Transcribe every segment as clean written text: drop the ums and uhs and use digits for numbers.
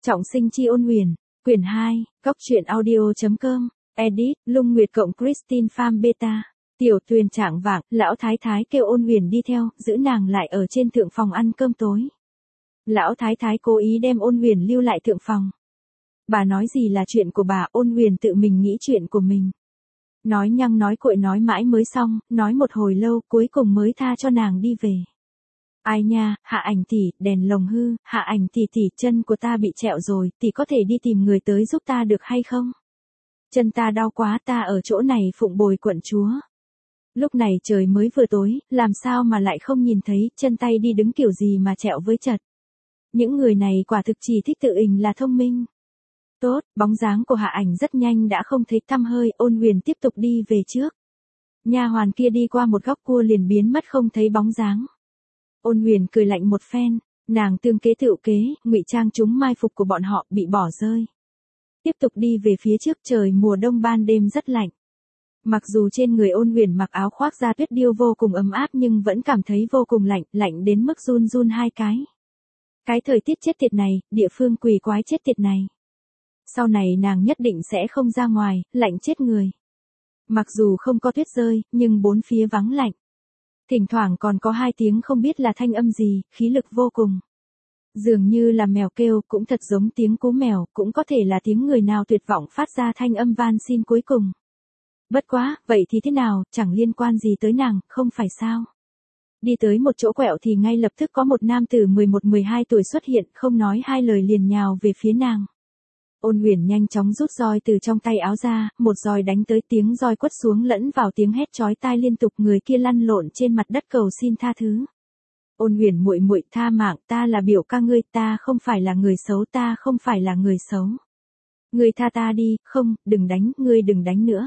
Trọng sinh chi ôn huyền, quyển 2, góc truyện audio.com, edit, Lung Nguyệt cộng Christine Farm Beta. Tiểu Tuyền trạng vạng, lão thái thái kêu ôn huyền đi theo, giữ nàng lại ở trên thượng phòng ăn cơm tối. Lão thái thái cố ý đem ôn huyền lưu lại thượng phòng. Bà nói gì là chuyện của bà, ôn huyền tự mình nghĩ chuyện của mình. Nói nhăng nói cuội nói mãi mới xong, nói một hồi lâu cuối cùng mới tha cho nàng đi về. Ai nha, Hạ Ảnh tỷ, đèn lồng hư, Hạ Ảnh tỷ tỷ, chân của ta bị trẹo rồi, tỷ có thể đi tìm người tới giúp ta được hay không? Chân ta đau quá, ta ở chỗ này phụng bồi quận chúa. Lúc này trời mới vừa tối, làm sao mà lại không nhìn thấy, chân tay đi đứng kiểu gì mà trẹo với chật. Những người này quả thực chỉ thích tự ình là thông minh. Tốt, bóng dáng của Hạ Ảnh rất nhanh đã không thấy tăm hơi, ôn huyền tiếp tục đi về trước. Nha hoàn kia đi qua một góc cua liền biến mất không thấy bóng dáng. Ôn huyền cười lạnh một phen, nàng tương kế tựu kế, ngụy trang chúng mai phục của bọn họ bị bỏ rơi. Tiếp tục đi về phía trước, trời mùa đông ban đêm rất lạnh. Mặc dù trên người ôn huyền mặc áo khoác da tuyết điêu vô cùng ấm áp nhưng vẫn cảm thấy vô cùng lạnh, lạnh đến mức run run hai cái. Cái thời tiết chết tiệt này, địa phương quỷ quái chết tiệt này. Sau này nàng nhất định sẽ không ra ngoài, lạnh chết người. Mặc dù không có tuyết rơi, nhưng bốn phía vắng lạnh. Thỉnh thoảng còn có hai tiếng không biết là thanh âm gì, khí lực vô cùng. Dường như là mèo kêu, cũng thật giống tiếng cú mèo, cũng có thể là tiếng người nào tuyệt vọng phát ra thanh âm van xin cuối cùng. Bất quá, vậy thì thế nào, chẳng liên quan gì tới nàng, không phải sao? Đi tới một chỗ quẹo thì ngay lập tức có một nam tử 11-12 tuổi xuất hiện, không nói hai lời liền nhào về phía nàng. Ôn huyền nhanh chóng rút roi từ trong tay áo ra, một roi đánh tới, tiếng roi quất xuống lẫn vào tiếng hét chói tai liên tục, người kia lăn lộn trên mặt đất cầu xin tha thứ. Ôn huyền muội muội, tha mạng, ta là biểu ca ngươi, ta không phải là người xấu, ta không phải là người xấu. Ngươi tha ta đi, không, đừng đánh, ngươi đừng đánh nữa.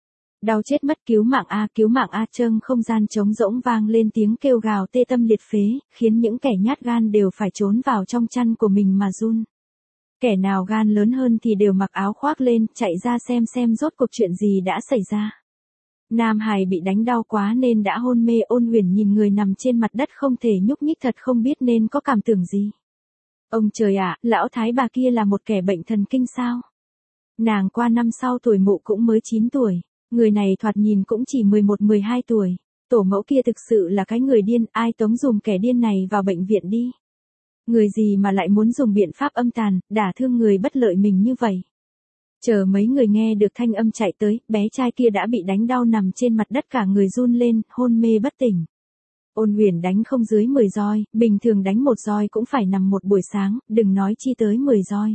Đau chết mất, cứu mạng a, cứu mạng a, trâng không gian trống rỗng vang lên tiếng kêu gào tê tâm liệt phế, khiến những kẻ nhát gan đều phải trốn vào trong chăn của mình mà run. Kẻ nào gan lớn hơn thì đều mặc áo khoác lên, chạy ra xem rốt cuộc chuyện gì đã xảy ra. Nam hài bị đánh đau quá nên đã hôn mê, ôn huyền nhìn người nằm trên mặt đất không thể nhúc nhích thật không biết nên có cảm tưởng gì. Ông trời ạ, lão thái bà kia là một kẻ bệnh thần kinh sao? Nàng qua năm sau tuổi mụ cũng mới 9 tuổi, người này thoạt nhìn cũng chỉ 11-12 tuổi. Tổ mẫu kia thực sự là cái người điên, ai tống dùng kẻ điên này vào bệnh viện đi. Người gì mà lại muốn dùng biện pháp âm tàn, đả thương người bất lợi mình như vậy. Chờ mấy người nghe được thanh âm chạy tới, bé trai kia đã bị đánh đau nằm trên mặt đất cả người run lên, hôn mê bất tỉnh. Ôn huyền đánh không dưới 10 roi, bình thường đánh một roi cũng phải nằm một buổi sáng, đừng nói chi tới 10 roi.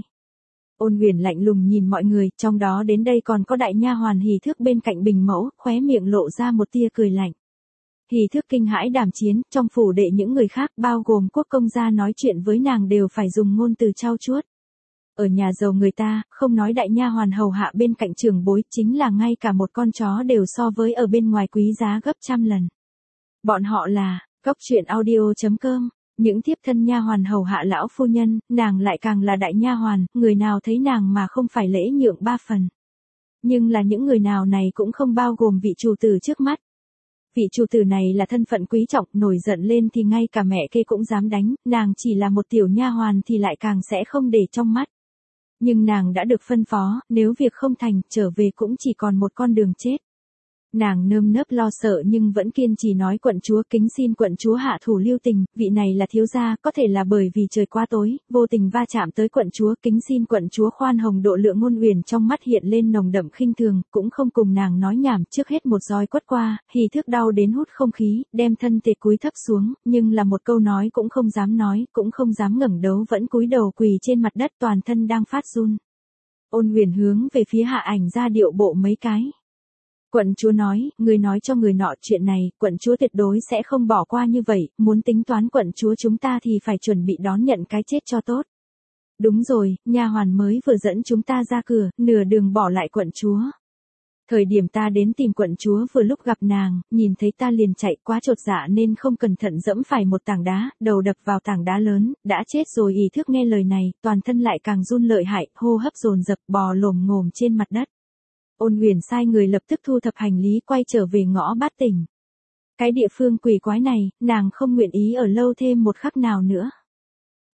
Ôn huyền lạnh lùng nhìn mọi người, trong đó đến đây còn có đại nha hoàn Hỉ Thước bên cạnh Bình Mẫu, khóe miệng lộ ra một tia cười lạnh. Hỉ Thước kinh hãi đảm chiến, trong phủ đệ những người khác bao gồm quốc công gia nói chuyện với nàng đều phải dùng ngôn từ trau chuốt. Ở nhà giàu người ta, không nói đại nha hoàn hầu hạ bên cạnh trưởng bối, chính là ngay cả một con chó đều so với ở bên ngoài quý giá gấp trăm lần. Bọn họ là, góc truyện audio.com, những thiếp thân nha hoàn hầu hạ lão phu nhân, nàng lại càng là đại nha hoàn, người nào thấy nàng mà không phải lễ nhượng ba phần. Nhưng là những người nào này cũng không bao gồm vị chủ tử trước mắt. Vị chủ tử này là thân phận quý trọng, nổi giận lên thì ngay cả mẹ kê cũng dám đánh, nàng chỉ là một tiểu nha hoàn thì lại càng sẽ không để trong mắt. Nhưng nàng đã được phân phó, nếu việc không thành, trở về cũng chỉ còn một con đường chết. Nàng nơm nớp lo sợ nhưng vẫn kiên trì nói quận chúa, kính xin quận chúa hạ thủ lưu tình, vị này là thiếu gia, có thể là bởi vì trời quá tối, vô tình va chạm tới quận chúa, kính xin quận chúa khoan hồng độ lượng. Ngôn huyền trong mắt hiện lên nồng đậm khinh thường, cũng không cùng nàng nói nhảm, trước hết một roi quất qua, Hỉ Thước đau đến hút không khí, đem thân thể cúi thấp xuống, nhưng là một câu nói cũng không dám nói, cũng không dám ngẩng đầu, vẫn cúi đầu quỳ trên mặt đất, toàn thân đang phát run. Ôn huyền hướng về phía Hạ Ảnh ra điệu bộ mấy cái. Quận chúa nói, người nói cho người nọ chuyện này, quận chúa tuyệt đối sẽ không bỏ qua như vậy, muốn tính toán quận chúa chúng ta thì phải chuẩn bị đón nhận cái chết cho tốt. Đúng rồi, nha hoàn mới vừa dẫn chúng ta ra cửa, nửa đường bỏ lại quận chúa. Thời điểm ta đến tìm quận chúa vừa lúc gặp nàng, nhìn thấy ta liền chạy, quá chột dạ nên không cẩn thận dẫm phải một tảng đá, đầu đập vào tảng đá lớn, đã chết rồi. Hỉ Thước nghe lời này, toàn thân lại càng run lợi hại, hô hấp dồn dập, bò lồm ngồm trên mặt đất. Ôn huyền sai người lập tức thu thập hành lý quay trở về ngõ Bát Tỉnh. Cái địa phương quỷ quái này, nàng không nguyện ý ở lâu thêm một khắc nào nữa.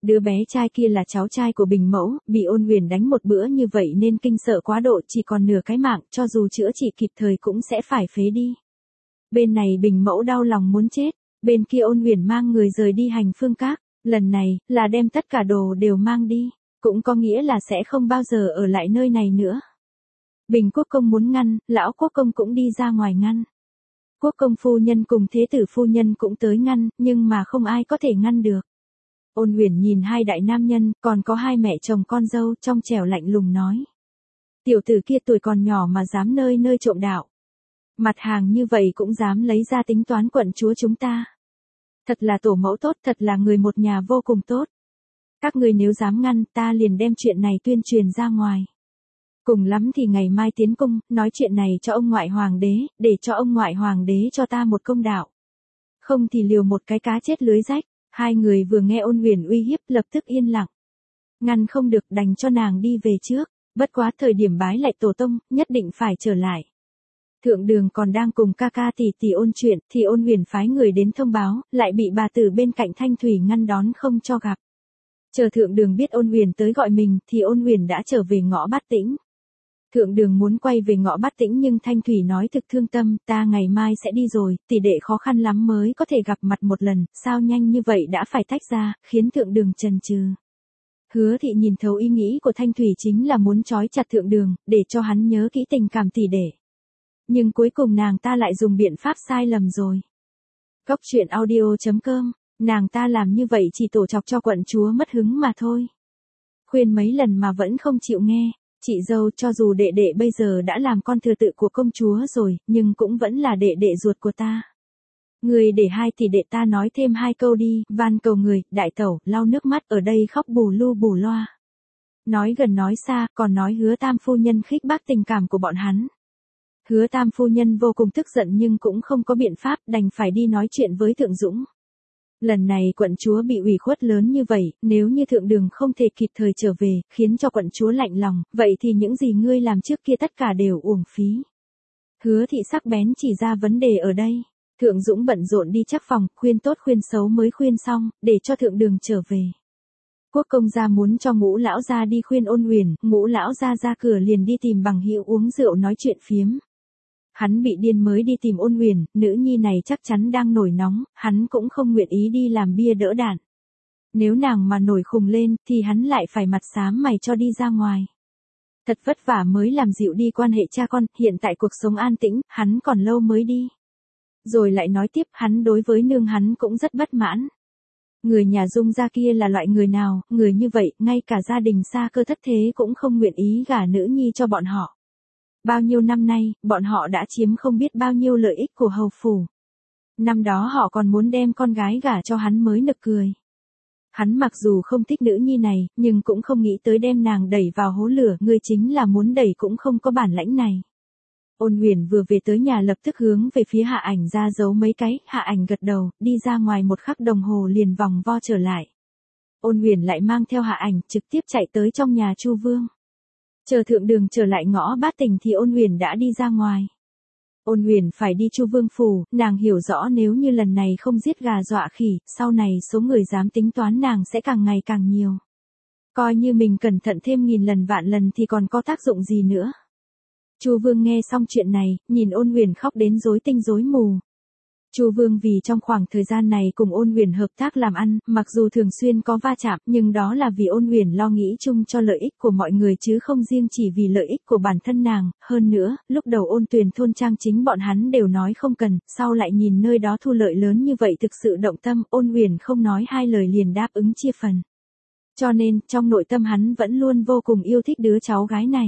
Đứa bé trai kia là cháu trai của Bình Mẫu, bị Ôn Huyền đánh một bữa như vậy nên kinh sợ quá độ, chỉ còn nửa cái mạng, cho dù chữa trị kịp thời cũng sẽ phải phế đi. Bên này Bình Mẫu đau lòng muốn chết, bên kia Ôn Huyền mang người rời đi Hành Phương Các, lần này là đem tất cả đồ đều mang đi, cũng có nghĩa là sẽ không bao giờ ở lại nơi này nữa. Bình Quốc Công muốn ngăn, Lão Quốc Công cũng đi ra ngoài ngăn. Quốc công phu nhân cùng thế tử phu nhân cũng tới ngăn, nhưng mà không ai có thể ngăn được. Ôn Huyền nhìn hai đại nam nhân, còn có hai mẹ chồng con dâu, trong trẻo lạnh lùng nói. Tiểu tử kia tuổi còn nhỏ mà dám nơi nơi trộm đạo. Mặt hàng như vậy cũng dám lấy ra tính toán quận chúa chúng ta. Thật là tổ mẫu tốt, thật là người một nhà vô cùng tốt. Các người nếu dám ngăn, ta liền đem chuyện này tuyên truyền ra ngoài. Cùng lắm thì ngày mai tiến cung, nói chuyện này cho ông ngoại hoàng đế, để cho ông ngoại hoàng đế cho ta một công đạo. Không thì liều một cái cá chết lưới rách. Hai người vừa nghe Ôn Huyền uy hiếp lập tức yên lặng. Ngăn không được đành cho nàng đi về trước, bất quá thời điểm bái lại tổ tông, nhất định phải trở lại. Thượng Đường còn đang cùng ca ca tỷ tỷ ôn chuyện, thì Ôn Huyền phái người đến thông báo, lại bị bà tử bên cạnh Thanh Thủy ngăn đón không cho gặp. Chờ Thượng Đường biết Ôn Huyền tới gọi mình, thì Ôn Huyền đã trở về ngõ Bát Tĩnh. Thượng Đường muốn quay về ngõ Bát Tĩnh nhưng Thanh Thủy nói thực thương tâm, ta ngày mai sẽ đi rồi, tỷ đệ khó khăn lắm mới có thể gặp mặt một lần, sao nhanh như vậy đã phải tách ra, khiến Thượng Đường chần chừ. Hứa Thị nhìn thấu ý nghĩ của Thanh Thủy chính là muốn trói chặt Thượng Đường, để cho hắn nhớ kỹ tình cảm tỷ đệ. Nhưng cuối cùng nàng ta lại dùng biện pháp sai lầm rồi. Góc truyện audio.com, nàng ta làm như vậy chỉ tổ chọc cho quận chúa mất hứng mà thôi. Khuyên mấy lần mà vẫn không chịu nghe. Chị dâu cho dù đệ đệ bây giờ đã làm con thừa tự của công chúa rồi, nhưng cũng vẫn là đệ đệ ruột của ta. Người để hai tỷ đệ ta nói thêm hai câu đi, van cầu người, đại tẩu, lau nước mắt ở đây khóc bù lu bù loa. Nói gần nói xa, còn nói Hứa Tam phu nhân khích bác tình cảm của bọn hắn. Hứa Tam phu nhân vô cùng tức giận nhưng cũng không có biện pháp, đành phải đi nói chuyện với Thượng Dũng. Lần này quận chúa bị ủy khuất lớn như vậy, nếu như Thượng Đường không thể kịp thời trở về, khiến cho quận chúa lạnh lòng, vậy thì những gì ngươi làm trước kia tất cả đều uổng phí. Hứa Thị sắc bén chỉ ra vấn đề ở đây. Thượng Dũng bận rộn đi chắc phòng, khuyên tốt khuyên xấu mới khuyên xong, để cho Thượng Đường trở về. Quốc công gia muốn cho Ngũ lão gia đi khuyên Ôn Huyền, Ngũ lão gia ra cửa liền đi tìm bằng hữu uống rượu nói chuyện phiếm. Hắn bị điên mới đi tìm Ôn Huyền, nữ nhi này chắc chắn đang nổi nóng, hắn cũng không nguyện ý đi làm bia đỡ đạn. Nếu nàng mà nổi khùng lên, thì hắn lại phải mặt xám mày cho đi ra ngoài. Thật vất vả mới làm dịu đi quan hệ cha con, hiện tại cuộc sống an tĩnh, hắn còn lâu mới đi. Rồi lại nói tiếp, hắn đối với nương hắn cũng rất bất mãn. Người nhà Dung gia kia là loại người nào, người như vậy, ngay cả gia đình xa cơ thất thế cũng không nguyện ý gả nữ nhi cho bọn họ. Bao nhiêu năm nay, bọn họ đã chiếm không biết bao nhiêu lợi ích của hầu phủ. Năm đó họ còn muốn đem con gái gả cho hắn mới nực cười. Hắn mặc dù không thích nữ nhi này, nhưng cũng không nghĩ tới đem nàng đẩy vào hố lửa, ngươi chính là muốn đẩy cũng không có bản lãnh này. Ôn Huyền vừa về tới nhà lập tức hướng về phía Hạ Ảnh ra dấu mấy cái, Hạ Ảnh gật đầu, đi ra ngoài một khắc đồng hồ liền vòng vo trở lại. Ôn Huyền lại mang theo Hạ Ảnh trực tiếp chạy tới trong nhà Chu Vương. Chờ Thượng Đường trở lại ngõ Bát Tỉnh thì Ôn Huyền đã đi ra ngoài. Ôn Huyền phải đi Chu Vương phủ, nàng hiểu rõ nếu như lần này không giết gà dọa khỉ, sau này số người dám tính toán nàng sẽ càng ngày càng nhiều. Coi như mình cẩn thận thêm nghìn lần vạn lần thì còn có tác dụng gì nữa. Chu Vương nghe xong chuyện này, nhìn Ôn Huyền khóc đến rối tinh rối mù. Chu Vương vì trong khoảng thời gian này cùng Ôn Huyền hợp tác làm ăn, mặc dù thường xuyên có va chạm, nhưng đó là vì Ôn Huyền lo nghĩ chung cho lợi ích của mọi người chứ không riêng chỉ vì lợi ích của bản thân nàng. Hơn nữa, lúc đầu Ôn Tuyền thôn trang chính bọn hắn đều nói không cần, sau lại nhìn nơi đó thu lợi lớn như vậy thực sự động tâm, Ôn Huyền không nói hai lời liền đáp ứng chia phần. Cho nên, trong nội tâm hắn vẫn luôn vô cùng yêu thích đứa cháu gái này.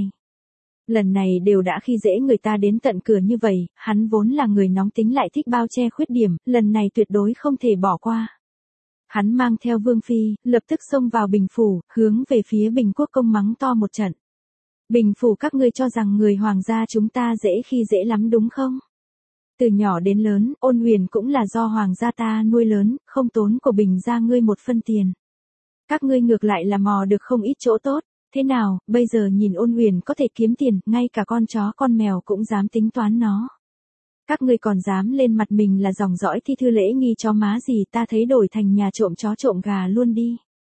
Lần này đều đã khi dễ người ta đến tận cửa như vậy, hắn vốn là người nóng tính lại thích bao che khuyết điểm, lần này tuyệt đối không thể bỏ qua. Hắn mang theo Vương Phi, lập tức xông vào Bình Phủ, hướng về phía Bình Quốc Công mắng to một trận. Bình Phủ các ngươi cho rằng người hoàng gia chúng ta dễ khi dễ lắm đúng không? Từ nhỏ đến lớn, Ôn Huyền cũng là do hoàng gia ta nuôi lớn, không tốn của Bình gia ngươi một phân tiền. Các ngươi ngược lại là mò được không ít chỗ tốt. Thế nào, bây giờ nhìn Ôn Huyền có thể kiếm tiền, ngay cả con chó con mèo cũng dám tính toán nó. Các ngươi còn dám lên mặt mình là dòng dõi thi thư lễ nghi chó má gì, ta thấy đổi thành nhà trộm chó trộm gà luôn đi.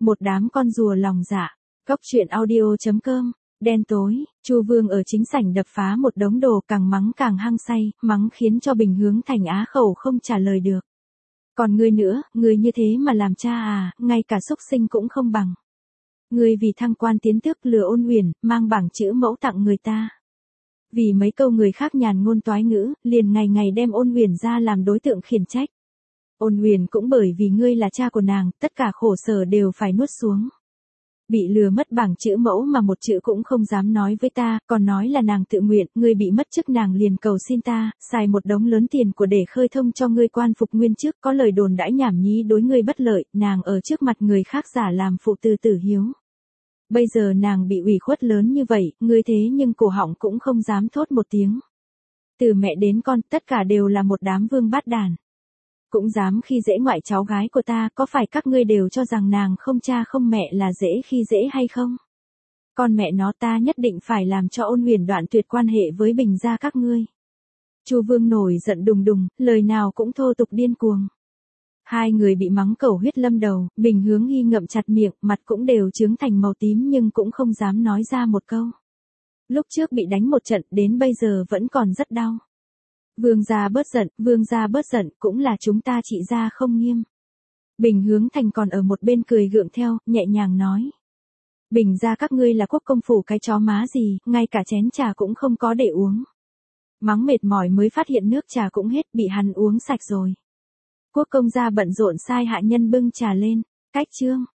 Một đám con rùa lòng dạ. Cóc truyện audio.com. Đen tối, Chu Vương ở chính sảnh đập phá một đống đồ, càng mắng càng hăng say, mắng khiến cho Bình Hướng Thành á khẩu không trả lời được. Còn ngươi nữa, ngươi như thế mà làm cha à, ngay cả xúc sinh cũng không bằng. Ngươi vì thăng quan tiến tước lừa Ôn Uyển, mang bảng chữ mẫu tặng người ta. Vì mấy câu người khác nhàn ngôn toái ngữ, liền ngày ngày đem Ôn Uyển ra làm đối tượng khiển trách. Ôn Uyển cũng bởi vì ngươi là cha của nàng, tất cả khổ sở đều phải nuốt xuống. Bị lừa mất bảng chữ mẫu mà một chữ cũng không dám nói với ta, còn nói là nàng tự nguyện, ngươi bị mất chức nàng liền cầu xin ta, xài một đống lớn tiền của để khơi thông cho ngươi quan phục nguyên chức, có lời đồn đãi nhảm nhí đối ngươi bất lợi, nàng ở trước mặt người khác giả làm phụ tử tử hiếu. Bây giờ nàng bị ủy khuất lớn như vậy, ngươi thế nhưng cổ họng cũng không dám thốt một tiếng. Từ mẹ đến con, tất cả đều là một đám vương bát đàn. Cũng dám khi dễ ngoại cháu gái của ta, có phải các ngươi đều cho rằng nàng không cha không mẹ là dễ khi dễ hay không? Con mẹ nó ta nhất định phải làm cho Ôn Uyển đoạn tuyệt quan hệ với Bình gia các ngươi. Chu Vương nổi giận đùng đùng, lời nào cũng thô tục điên cuồng. Hai người bị mắng cầu huyết lâm đầu, Bình Hướng Hy ngậm chặt miệng, mặt cũng đều trướng thành màu tím nhưng cũng không dám nói ra một câu. Lúc trước bị đánh một trận, đến bây giờ vẫn còn rất đau. Vương gia bớt giận, cũng là chúng ta trị gia không nghiêm. Bình Hướng Thành còn ở một bên cười gượng theo, nhẹ nhàng nói. Bình gia các ngươi là quốc công phủ cái chó má gì, ngay cả chén trà cũng không có để uống. Mắng mệt mỏi mới phát hiện nước trà cũng hết, bị hắn uống sạch rồi. Quốc công gia bận rộn sai hạ nhân bưng trà lên, cách chương.